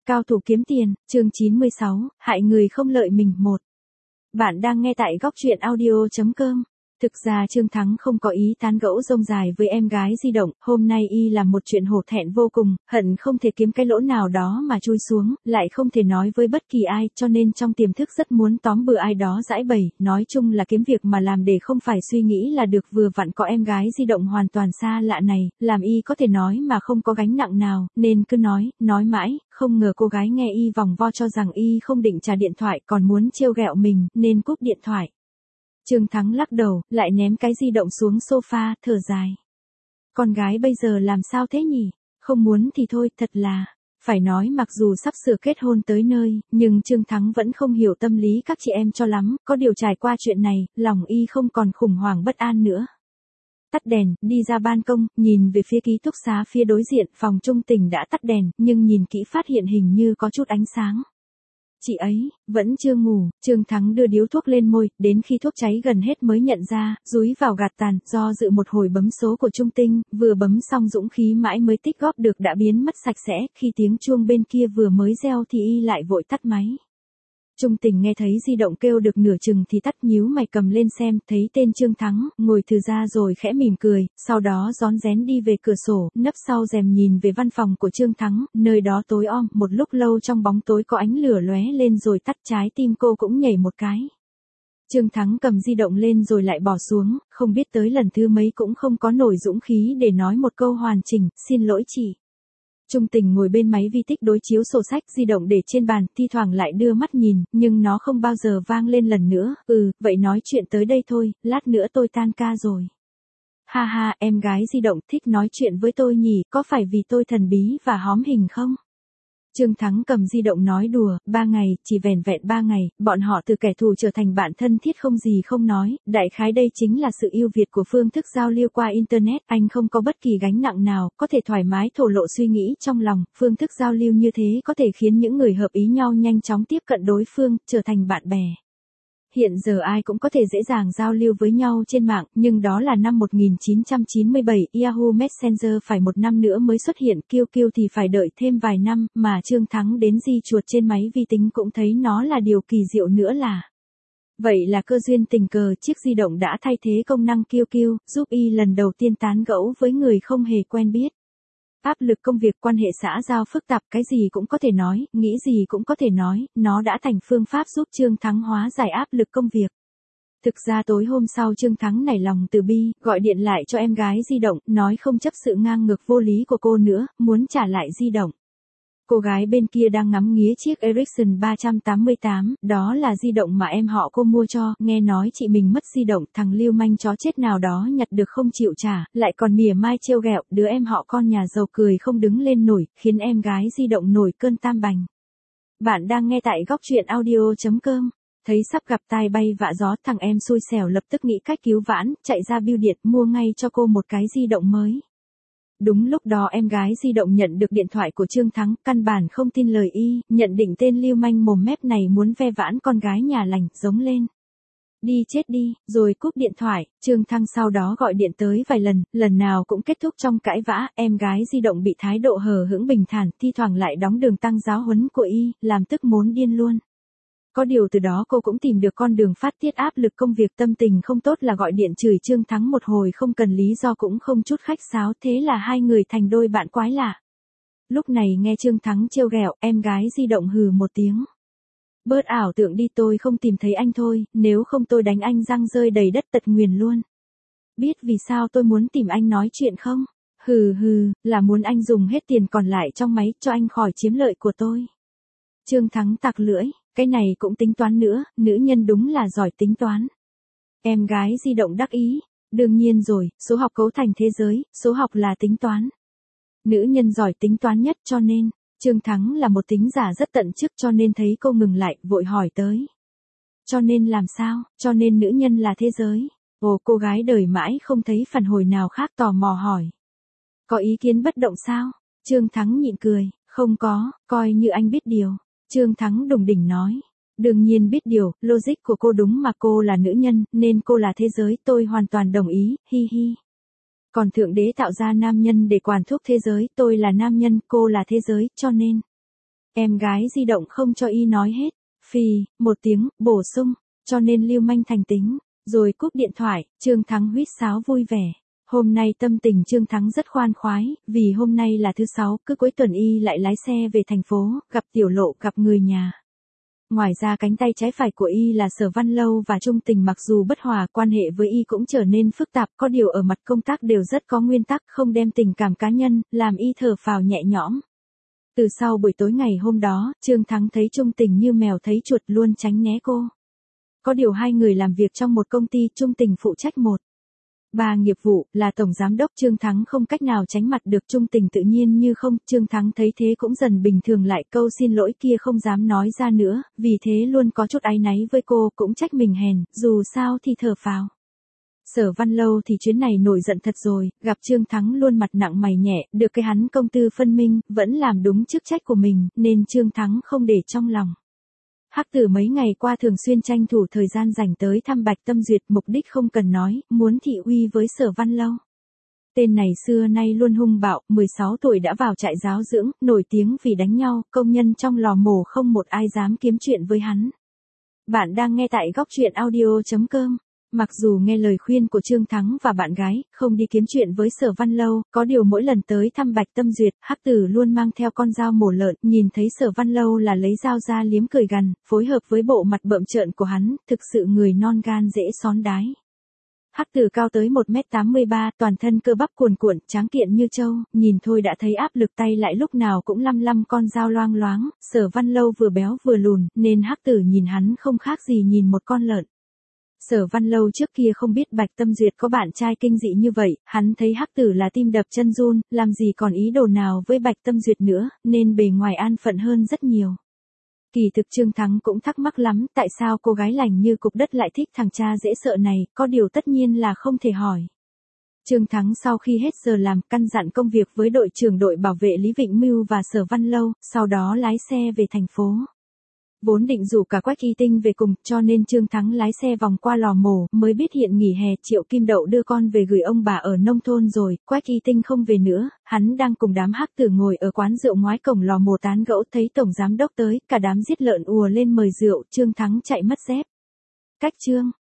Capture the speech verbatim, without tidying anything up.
Cao thủ kiếm tiền, chương chín mươi sáu, hại người không lợi mình một. Bạn đang nghe tại góc truyện audio chấm com. Thực ra Trương Thắng không có ý tán gẫu rông dài với em gái di động, hôm nay y làm một chuyện hổ thẹn vô cùng, hận không thể kiếm cái lỗ nào đó mà chui xuống, lại không thể nói với bất kỳ ai, cho nên trong tiềm thức rất muốn tóm bừa ai đó giãi bày, nói chung là kiếm việc mà làm để không phải suy nghĩ là được, vừa vặn có em gái di động hoàn toàn xa lạ này, làm y có thể nói mà không có gánh nặng nào, nên cứ nói, nói mãi, không ngờ cô gái nghe y vòng vo cho rằng y không định trả điện thoại còn muốn trêu ghẹo mình, nên cúp điện thoại. Trương Thắng lắc đầu, lại ném cái di động xuống sofa, thở dài. Con gái bây giờ làm sao thế nhỉ? Không muốn thì thôi, thật là. Phải nói mặc dù sắp sửa kết hôn tới nơi, nhưng Trương Thắng vẫn không hiểu tâm lý các chị em cho lắm, có điều trải qua chuyện này, lòng y không còn khủng hoảng bất an nữa. Tắt đèn, đi ra ban công, nhìn về phía ký túc xá phía đối diện, phòng Trung Tình đã tắt đèn, nhưng nhìn kỹ phát hiện hình như có chút ánh sáng. Chị ấy, vẫn chưa ngủ, Trương Thắng đưa điếu thuốc lên môi, đến khi thuốc cháy gần hết mới nhận ra, dúi vào gạt tàn, do dự một hồi bấm số của Trung Tinh, vừa bấm xong dũng khí mãi mới tích góp được đã biến mất sạch sẽ, khi tiếng chuông bên kia vừa mới reo thì y lại vội tắt máy. Trung Tình nghe thấy di động kêu được nửa chừng thì tắt, nhíu mày cầm lên xem, thấy tên Trương Thắng, ngồi thừ ra rồi khẽ mỉm cười, sau đó rón rén đi về cửa sổ, nấp sau rèm nhìn về văn phòng của Trương Thắng, nơi đó tối om, một lúc lâu trong bóng tối có ánh lửa lóe lên rồi tắt, trái tim cô cũng nhảy một cái. Trương Thắng cầm di động lên rồi lại bỏ xuống, không biết tới lần thứ mấy cũng không có nổi dũng khí để nói một câu hoàn chỉnh, xin lỗi chị. Trung Tình ngồi bên máy vi tích đối chiếu sổ sách, di động để trên bàn, thi thoảng lại đưa mắt nhìn, nhưng nó không bao giờ vang lên lần nữa, ừ, vậy nói chuyện tới đây thôi, lát nữa tôi tan ca rồi. Ha ha, em gái di động thích nói chuyện với tôi nhỉ, có phải vì tôi thần bí và hóm hình không? Trương Thắng cầm di động nói đùa, ba ngày, chỉ vẻn vẹn ba ngày, bọn họ từ kẻ thù trở thành bạn thân thiết không gì không nói, đại khái đây chính là sự ưu việt của phương thức giao lưu qua Internet, anh không có bất kỳ gánh nặng nào, có thể thoải mái thổ lộ suy nghĩ trong lòng, phương thức giao lưu như thế có thể khiến những người hợp ý nhau nhanh chóng tiếp cận đối phương, trở thành bạn bè. Hiện giờ ai cũng có thể dễ dàng giao lưu với nhau trên mạng, nhưng đó là năm một nghìn chín trăm chín mươi bảy, Yahoo Messenger phải một năm nữa mới xuất hiện, quy quy thì phải đợi thêm vài năm, mà Trương Thắng đến di chuột trên máy vi tính cũng thấy nó là điều kỳ diệu nữa là. Vậy là cơ duyên tình cờ, chiếc di động đã thay thế công năng quy quy, giúp y lần đầu tiên tán gẫu với người không hề quen biết. Áp lực công việc, quan hệ xã giao phức tạp, cái gì cũng có thể nói, nghĩ gì cũng có thể nói, nó đã thành phương pháp giúp Trương Thắng hóa giải áp lực công việc. Thực ra tối hôm sau Trương Thắng nảy lòng từ bi, gọi điện lại cho em gái di động, nói không chấp sự ngang ngược vô lý của cô nữa, muốn trả lại di động. Cô gái bên kia đang ngắm nghía chiếc Ericsson ba trăm tám mươi tám, đó là di động mà em họ cô mua cho, nghe nói chị mình mất di động, thằng lưu manh chó chết nào đó nhặt được không chịu trả, lại còn mỉa mai trêu ghẹo, đứa em họ con nhà giàu cười không đứng lên nổi, khiến em gái di động nổi cơn tam bành. Bạn đang nghe tại góc truyện audio chấm com. Thấy sắp gặp tai bay vạ gió, thằng em xui xẻo lập tức nghĩ cách cứu vãn, chạy ra bưu điện mua ngay cho cô một cái di động mới. Đúng lúc đó em gái di động nhận được điện thoại của Trương Thắng, căn bản không tin lời y, nhận định tên lưu manh mồm mép này muốn ve vãn con gái nhà lành, giống lên. Đi chết đi, rồi cúp điện thoại, Trương Thắng sau đó gọi điện tới vài lần, lần nào cũng kết thúc trong cãi vã, em gái di động bị thái độ hờ hững bình thản, thi thoảng lại đóng đường tăng giáo huấn của y, làm tức muốn điên luôn. Có điều từ đó cô cũng tìm được con đường phát tiết áp lực công việc, tâm tình không tốt là gọi điện chửi Trương Thắng một hồi không cần lý do cũng không chút khách sáo, thế là hai người thành đôi bạn quái lạ. Lúc này nghe Trương Thắng trêu ghẹo, em gái di động hừ một tiếng. Bớt ảo tưởng đi, tôi không tìm thấy anh thôi, nếu không tôi đánh anh răng rơi đầy đất tật nguyền luôn. Biết vì sao tôi muốn tìm anh nói chuyện không? Hừ hừ, là muốn anh dùng hết tiền còn lại trong máy cho anh khỏi chiếm lợi của tôi. Trương Thắng tặc lưỡi. Cái này cũng tính toán nữa, nữ nhân đúng là giỏi tính toán. Em gái di động đắc ý, đương nhiên rồi, số học cấu thành thế giới, số học là tính toán. Nữ nhân giỏi tính toán nhất cho nên, Trương Thắng là một tính giả rất tận chức cho nên thấy cô ngừng lại, vội hỏi tới. Cho nên làm sao, cho nên nữ nhân là thế giới. Ồ, cô gái đời mãi không thấy phản hồi nào khác, tò mò hỏi. Có ý kiến bất động sao? Trương Thắng nhịn cười, không có, coi như anh biết điều. Trương Thắng đùng đỉnh nói. Đương nhiên biết điều, logic của cô đúng mà, cô là nữ nhân, nên cô là thế giới, tôi hoàn toàn đồng ý, hi hi. Còn Thượng Đế tạo ra nam nhân để quản thúc thế giới, tôi là nam nhân, cô là thế giới, cho nên. Em gái di động không cho y nói hết. Phì, một tiếng, bổ sung, cho nên lưu manh thành tính. Rồi cúp điện thoại, Trương Thắng huýt sáo vui vẻ. Hôm nay tâm tình Trương Thắng rất khoan khoái, vì hôm nay là thứ sáu, cứ cuối tuần y lại lái xe về thành phố, gặp Tiểu Lộ, gặp người nhà. Ngoài ra cánh tay trái phải của y là Sở Văn Lâu và Trung Tình mặc dù bất hòa, quan hệ với y cũng trở nên phức tạp, có điều ở mặt công tác đều rất có nguyên tắc, không đem tình cảm cá nhân, làm y thở phào nhẹ nhõm. Từ sau buổi tối ngày hôm đó, Trương Thắng thấy Trung Tình như mèo thấy chuột, luôn tránh né cô. Có điều hai người làm việc trong một công ty, Trung Tình phụ trách một ba nghiệp vụ, là tổng giám đốc. Trương Thắng không cách nào tránh mặt được Trung Tình, tự nhiên như không. Trương Thắng thấy thế cũng dần bình thường lại, câu xin lỗi kia không dám nói ra nữa, vì thế luôn có chút áy náy với cô, cũng trách mình hèn, dù sao thì thở phào. Sở Văn Lâu thì chuyến này nổi giận thật rồi, gặp Trương Thắng luôn mặt nặng mày nhẹ, được cái hắn công tư phân minh, vẫn làm đúng chức trách của mình, nên Trương Thắng không để trong lòng. Hắc Tử mấy ngày qua thường xuyên tranh thủ thời gian rảnh tới thăm Bạch Tâm Duyệt, mục đích không cần nói, muốn thị uy với Sở Văn Lâu. Tên này xưa nay luôn hung bạo, mười sáu tuổi đã vào trại giáo dưỡng, nổi tiếng vì đánh nhau, công nhân trong lò mổ không một ai dám kiếm chuyện với hắn. Bạn đang nghe tại góc truyện audio chấm com. Mặc dù nghe lời khuyên của Trương Thắng và bạn gái, không đi kiếm chuyện với Sở Văn Lâu, có điều mỗi lần tới thăm Bạch Tâm Duyệt, Hắc Tử luôn mang theo con dao mổ lợn, nhìn thấy Sở Văn Lâu là lấy dao ra liếm cười gằn, phối hợp với bộ mặt bợm trợn của hắn, thực sự người non gan dễ xón đái. Hắc Tử cao tới một mét tám mươi ba, toàn thân cơ bắp cuồn cuộn, tráng kiện như trâu, nhìn thôi đã thấy áp lực, tay lại lúc nào cũng lăm lăm con dao loang loáng. Sở Văn Lâu vừa béo vừa lùn, nên Hắc Tử nhìn hắn không khác gì nhìn một con lợn. Sở Văn Lâu trước kia không biết Bạch Tâm Duyệt có bạn trai kinh dị như vậy, hắn thấy Hắc Tử là tim đập chân run, làm gì còn ý đồ nào với Bạch Tâm Duyệt nữa, nên bề ngoài an phận hơn rất nhiều. Kỳ thực Trương Thắng cũng thắc mắc lắm, tại sao cô gái lành như cục đất lại thích thằng cha dễ sợ này, có điều tất nhiên là không thể hỏi. Trương Thắng sau khi hết giờ làm, căn dặn công việc với đội trưởng đội bảo vệ Lý Vịnh Mưu và Sở Văn Lâu, sau đó lái xe về thành phố. Vốn định rủ cả Quách Y Tinh về cùng, cho nên Trương Thắng lái xe vòng qua lò mổ, mới biết hiện nghỉ hè, Triệu Kim Đậu đưa con về gửi ông bà ở nông thôn rồi, Quách Y Tinh không về nữa, hắn đang cùng đám Hắc Tử ngồi ở quán rượu ngoài cổng lò mổ tán gẫu, thấy tổng giám đốc tới, cả đám giết lợn ùa lên mời rượu, Trương Thắng chạy mất dép. Cách Trương